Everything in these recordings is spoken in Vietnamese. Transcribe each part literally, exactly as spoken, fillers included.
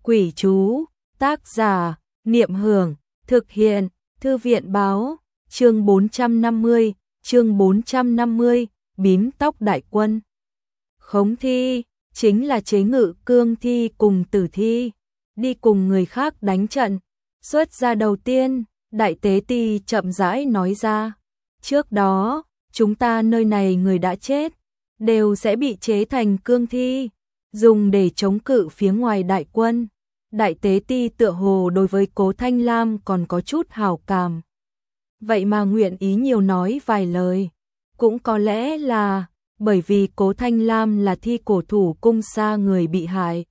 Quỷ chú, tác giả, Niệm Hưởng, thực hiện, Thư viện báo, chương bốn trăm năm mươi, chương bốn trăm năm mươi, bím tóc đại quân. Khống thi, chính là chế ngự cương thi cùng tử thi, đi cùng người khác đánh trận. Xuất ra đầu tiên, Đại Tế Ti chậm rãi nói ra, trước đó, chúng ta nơi này người đã chết, đều sẽ bị chế thành cương thi, dùng để chống cự phía ngoài đại quân. Đại Tế Ti tựa hồ đối với Cố Thanh Lam còn có chút hảo cảm. Vậy mà nguyện ý nhiều nói vài lời. Cũng có lẽ là bởi vì Cố Thanh Lam là thi cổ thủ cung xa người bị hại.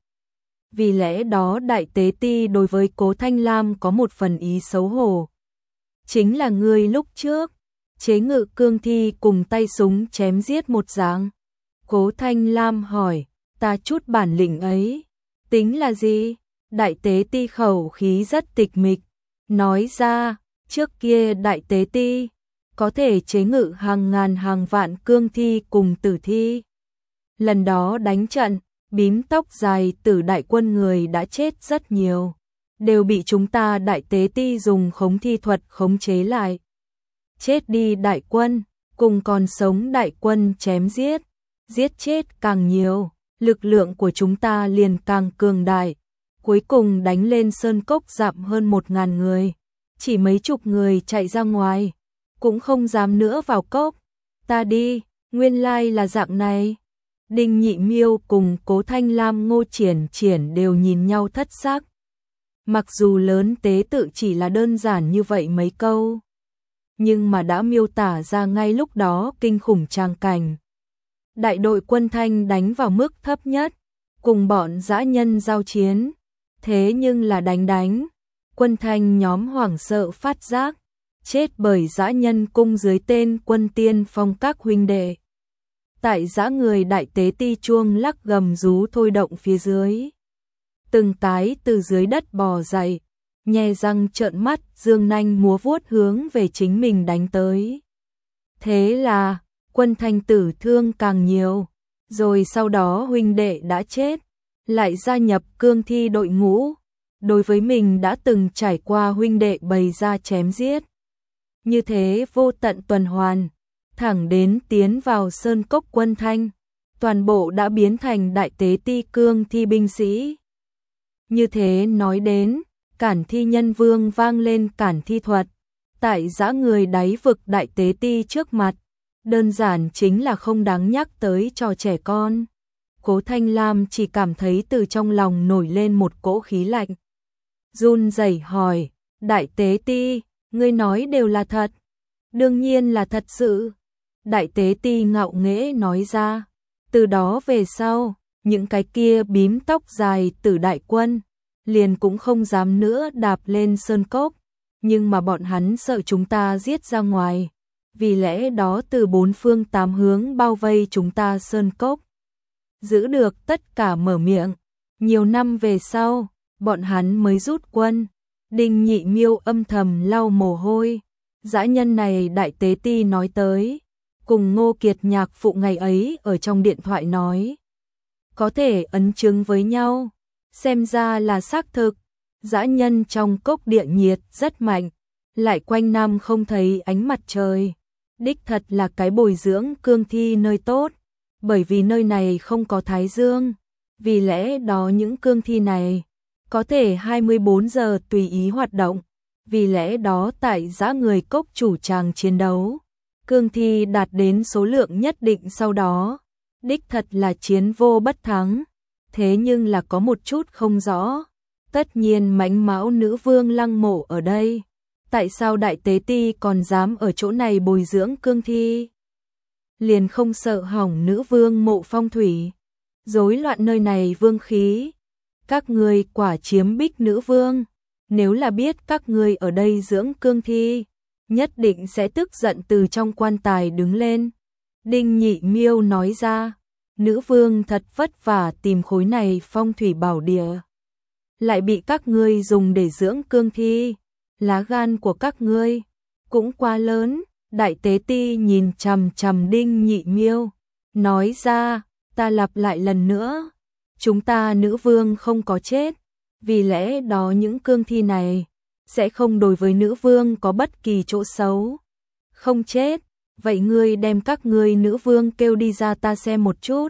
Vì lẽ đó Đại Tế Ti đối với Cố Thanh Lam có một phần ý xấu hổ. Chính là người lúc trước, chế ngự cương thi cùng tay súng chém giết một dạng. Cố Thanh Lam hỏi, ta chút bản lĩnh ấy, tính là gì? Đại Tế Ti khẩu khí rất tịch mịch, nói ra, trước kia Đại Tế Ti có thể chế ngự hàng ngàn hàng vạn cương thi cùng tử thi. Lần đó đánh trận, bím tóc dài tử đại quân người đã chết rất nhiều, đều bị chúng ta Đại Tế Ti dùng khống thi thuật khống chế lại. Chết đi đại quân, cùng còn sống đại quân chém giết, giết chết càng nhiều, lực lượng của chúng ta liền càng cường đại. Cuối cùng đánh lên sơn cốc dặm hơn một ngàn người, chỉ mấy chục người chạy ra ngoài, cũng không dám nữa vào cốc. Ta đi, nguyên lai là dạng này. Đinh Nhị Miêu cùng Cố Thanh Lam Ngô Triển Triển đều nhìn nhau thất sắc. Mặc dù lớn tế tự chỉ là đơn giản như vậy mấy câu, nhưng mà đã miêu tả ra ngay lúc đó kinh khủng tràng cảnh. Đại đội quân Thanh đánh vào mức thấp nhất, cùng bọn dã nhân giao chiến. Thế nhưng là đánh đánh, quân Thanh nhóm hoảng sợ phát giác, chết bởi dã nhân cung dưới tên Quân Tiên Phong các huynh đệ. Tại dã người Đại Tế Ti chuông lắc gầm rú thôi động phía dưới. Từng cái từ dưới đất bò dậy, nhe răng trợn mắt, dương nanh múa vuốt hướng về chính mình đánh tới. Thế là, quân Thanh tử thương càng nhiều, rồi sau đó huynh đệ đã chết, lại gia nhập cương thi đội ngũ, đối với mình đã từng trải qua huynh đệ bày ra chém giết. Như thế vô tận tuần hoàn, thẳng đến tiến vào sơn cốc quân Thanh, toàn bộ đã biến thành Đại Tế Ti cương thi binh sĩ. Như thế nói đến, Cản Thi Nhân Vương vang lên Cản Thi thuật, tại dã người đáy vực Đại Tế Ti trước mặt, đơn giản chính là không đáng nhắc tới cho trẻ con. Cố Thanh Lam chỉ cảm thấy từ trong lòng nổi lên một cỗ khí lạnh. Run rẩy hỏi, Đại Tế Ti, ngươi nói đều là thật? Đương nhiên là thật sự. Đại Tế Ti ngạo nghễ nói ra. Từ đó về sau, những cái kia bím tóc dài tử đại quân, liền cũng không dám nữa đạp lên sơn cốc. Nhưng mà bọn hắn sợ chúng ta giết ra ngoài. Vì lẽ đó từ bốn phương tám hướng bao vây chúng ta sơn cốc. Giữ được tất cả mở miệng. Nhiều năm về sau, bọn hắn mới rút quân. Đinh Nhị Miêu âm thầm lau mồ hôi. Dã nhân này Đại Tế Ti nói tới, cùng Ngô Kiệt nhạc phụ ngày ấy ở trong điện thoại nói, có thể ấn chứng với nhau, xem ra là xác thực. Dã nhân trong cốc địa nhiệt rất mạnh, lại quanh năm không thấy ánh mặt trời, đích thật là cái bồi dưỡng cương thi nơi tốt. Bởi vì nơi này không có thái dương, vì lẽ đó những cương thi này có thể hai mươi bốn giờ tùy ý hoạt động. Vì lẽ đó tại dã người cốc chủ tràng chiến đấu, cương thi đạt đến số lượng nhất định sau đó, đích thật là chiến vô bất thắng. Thế nhưng là có một chút không rõ, tất nhiên Mãnh Mão nữ vương Lăng Mộ ở đây, tại sao Đại Tế Ti còn dám ở chỗ này bồi dưỡng cương thi? Liền không sợ hỏng nữ vương Mộ Phong thủy, rối loạn nơi này vương khí. Các ngươi quả chiếm bích nữ vương, nếu là biết các ngươi ở đây dưỡng cương thi, nhất định sẽ tức giận từ trong quan tài đứng lên. Đinh Nhị Miêu nói ra, nữ vương thật vất vả tìm khối này phong thủy bảo địa, lại bị các ngươi dùng để dưỡng cương thi, lá gan của các ngươi cũng quá lớn. Đại Tế Ti nhìn chằm chằm Đinh Nhị Miêu, nói ra, ta lặp lại lần nữa, chúng ta nữ vương không có chết, vì lẽ đó những cương thi này sẽ không đối với nữ vương có bất kỳ chỗ xấu. Không chết, vậy ngươi đem các ngươi nữ vương kêu đi ra ta xem một chút.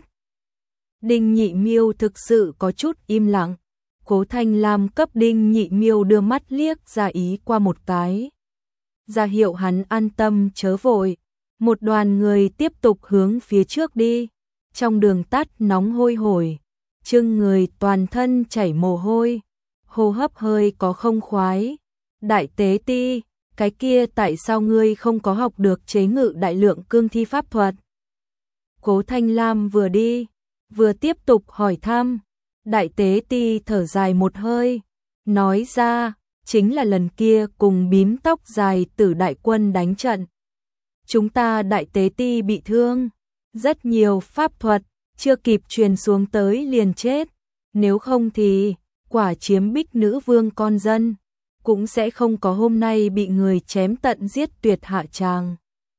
Đinh Nhị Miêu thực sự có chút im lặng. Cố Thanh Lam cấp Đinh Nhị Miêu đưa mắt liếc ra ý qua một cái, ra hiệu hắn an tâm chớ vội. Một đoàn người tiếp tục hướng phía trước đi. Trong đường tắt nóng hôi hổi, Trương người toàn thân chảy mồ hôi, hô hấp hơi có không khoái. Đại tế ti, cái kia tại sao ngươi không có học được chế ngự đại lượng cương thi pháp thuật? Cố Thanh Lam vừa đi, vừa tiếp tục hỏi thăm. Đại tế ti thở dài một hơi, nói ra, chính là lần kia cùng bím tóc dài Tử đại quân đánh trận. Chúng ta đại tế ti bị thương, rất nhiều pháp thuật chưa kịp truyền xuống tới liền chết, nếu không thì quả chiếm bích nữ vương con dân cũng sẽ không có hôm nay bị người chém tận giết tuyệt hạ tràng.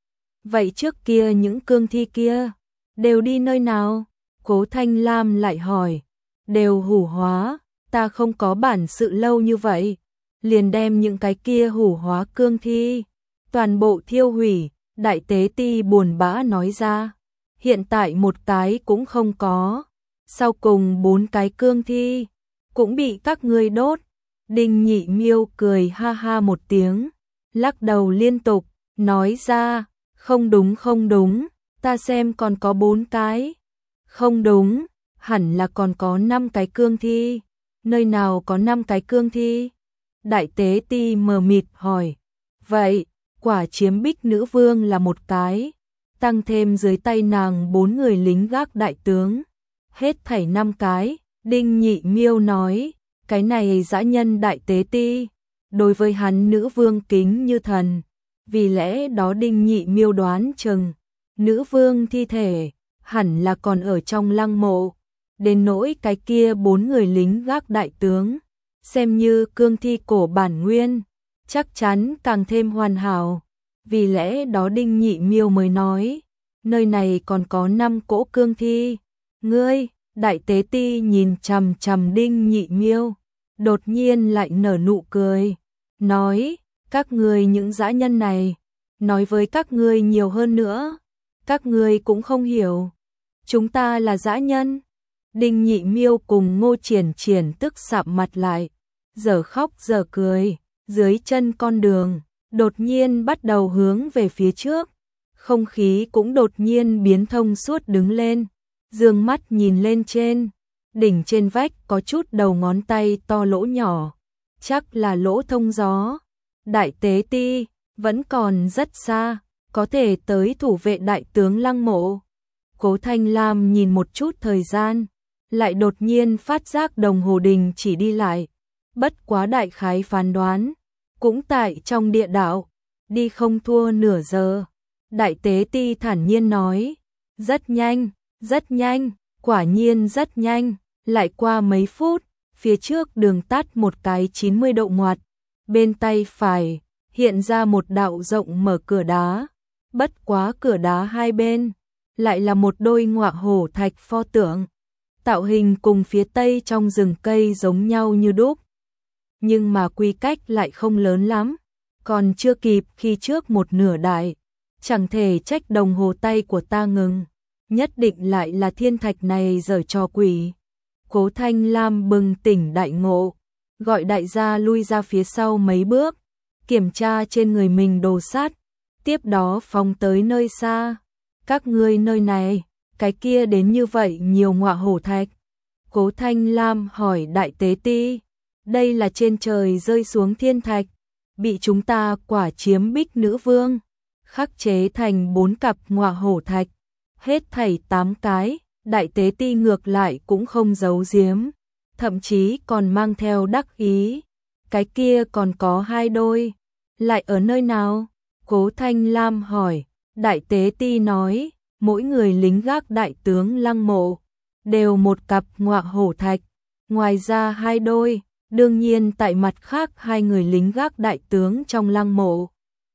Vậy trước kia những cương thi kia đều đi nơi nào? Cố Thanh Lam lại hỏi. Đều hủ hóa, ta không có bản sự lâu như vậy, liền đem những cái kia hủ hóa cương thi toàn bộ thiêu hủy. Đại tế ti buồn bã nói ra, hiện tại một cái cũng không có, sau cùng bốn cái cương thi cũng bị các ngươi đốt. Đinh Nhị Miêu cười ha ha một tiếng, lắc đầu liên tục, nói ra, không đúng không đúng, ta xem còn có bốn cái. Không đúng, hẳn là còn có năm cái cương thi. Nơi nào có năm cái cương thi? Đại tế ti mờ mịt hỏi. Vậy, quả chiếm bích nữ vương là một cái, tăng thêm dưới tay nàng bốn người lính gác đại tướng, hết thảy năm cái. Đinh Nhị Miêu nói, cái này dã nhân đại tế ti, đối với hắn nữ vương kính như thần, vì lẽ đó Đinh Nhị Miêu đoán chừng nữ vương thi thể hẳn là còn ở trong lăng mộ. Đến nỗi cái kia bốn người lính gác đại tướng, xem như cương thi cổ bản nguyên, chắc chắn càng thêm hoàn hảo. Vì lẽ đó Đinh Nhị Miêu mới nói, nơi này còn có năm cỗ cương thi. Ngươi, đại tế ti nhìn chằm chằm Đinh Nhị Miêu, đột nhiên lại nở nụ cười, nói, các ngươi những dã nhân này, nói với các ngươi nhiều hơn nữa, các ngươi cũng không hiểu. Chúng ta là dã nhân. Đinh Nhị Miêu cùng Ngô Triển Triển tức sạm mặt lại, giờ khóc giờ cười. Dưới chân con đường đột nhiên bắt đầu hướng về phía trước, không khí cũng đột nhiên biến thông suốt đứng lên. Dương mắt nhìn lên trên, đỉnh trên vách có chút đầu ngón tay to lỗ nhỏ, chắc là lỗ thông gió. Đại tế ti vẫn còn rất xa, có thể tới thủ vệ đại tướng lăng mộ. Cố Thanh Lam nhìn một chút thời gian, lại đột nhiên phát giác đồng hồ đình chỉ đi lại, bất quá đại khái phán đoán, cũng tại trong địa đạo, đi không thua nửa giờ. Đại tế ti thản nhiên nói, rất nhanh, rất nhanh, quả nhiên rất nhanh. Lại qua mấy phút, phía trước đường tắt một cái chín mươi độ ngoặt, bên tay phải hiện ra một đạo rộng mở cửa đá, bất quá cửa đá hai bên lại là một đôi ngọa hổ thạch pho tượng, tạo hình cùng phía tây trong rừng cây giống nhau như đúc, nhưng mà quy cách lại không lớn lắm, còn chưa kịp khi trước một nửa đại, chẳng thể trách đồng hồ tay của ta ngừng, nhất định lại là thiên thạch này giở trò quỷ. Cố Thanh Lam bừng tỉnh đại ngộ, gọi đại gia lui ra phía sau mấy bước, kiểm tra trên người mình đồ sắt, tiếp đó phóng tới nơi xa. Các ngươi nơi này, cái kia đến như vậy nhiều ngọa hổ thạch. Cố Thanh Lam hỏi đại tế ti, đây là trên trời rơi xuống thiên thạch, bị chúng ta quả chiếm bích nữ vương, khắc chế thành bốn cặp ngọa hổ thạch, hết thảy tám cái. Đại tế ti ngược lại cũng không giấu giếm, thậm chí còn mang theo đắc ý. Cái kia còn có hai đôi, lại ở nơi nào? Cố Thanh Lam hỏi. Đại tế ti nói, mỗi người lính gác đại tướng lăng mộ đều một cặp ngọa hổ thạch, ngoài ra hai đôi, đương nhiên tại mặt khác hai người lính gác đại tướng trong lăng mộ.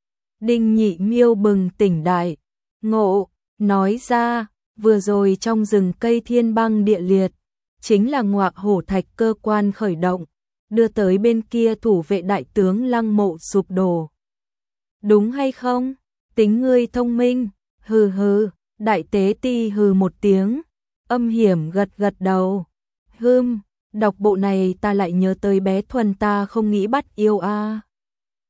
Đinh Nhị Miêu bừng tỉnh đại ngộ, nói ra, vừa rồi trong rừng cây thiên băng địa liệt, chính là ngọa hổ thạch cơ quan khởi động, đưa tới bên kia thủ vệ đại tướng Lăng Mộ sụp đổ. Đúng hay không? Tính ngươi thông minh, hừ hừ, đại tế ti hừ một tiếng, âm hiểm gật gật đầu. Hừm, đọc bộ này ta lại nhớ tới bé Thuần ta không nghĩ bắt yêu a.